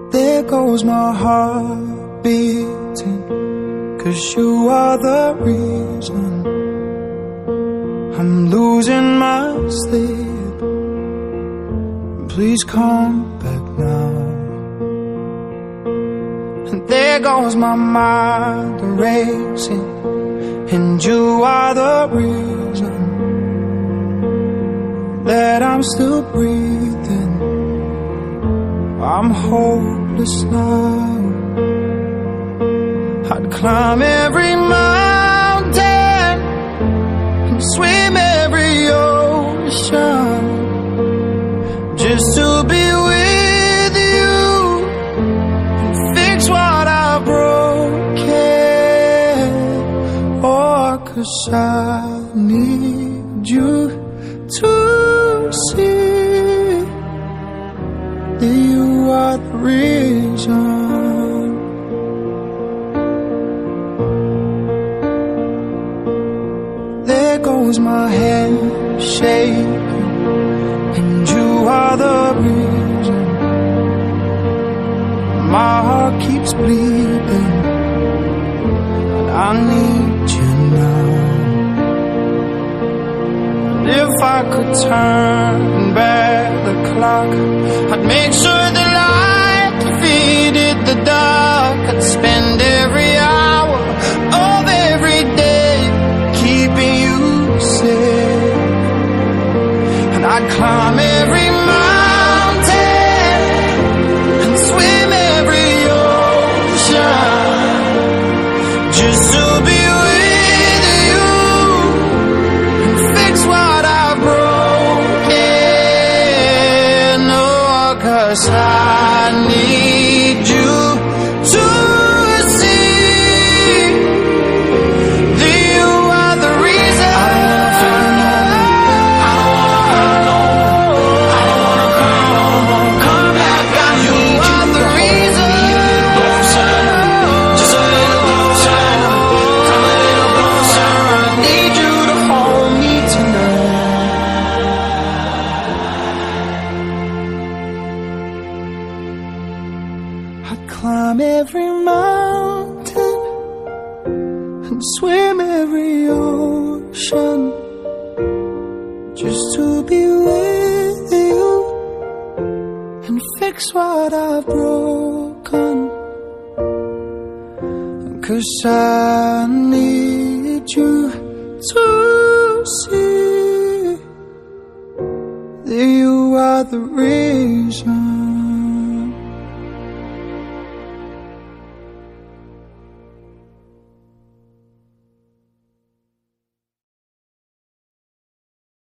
There goes my heart beating, 'cause you are the reason I'm losing my sleep. Please come back now. And there goes my mind racing, and you are the reason that I'm still breathing. I'm hopeless now. I'd climb every mountain and swim every ocean just to be with you and fix what I've broken. Oh, 'cause I need you to see that you are the reason. There goes my hand shaking, and you are the reason my heart keeps bleeding, and I need you now. And if I could turn back the clock, I'd make sure the light defeated the dark. I'd spend every hour of every day keeping you safe, and I'd climb every mountain and swim every ocean just to be with you and fix what I've broken. Oh, 'cause I need you to see that you are the reason. Come back, you are the reason. Just a little closer, come a little closer. I need you to hold me tonight. I'd climb every mountain and swim every ocean just to be with you and fix what I've broken. 'Cause I need you to see that you are the reason.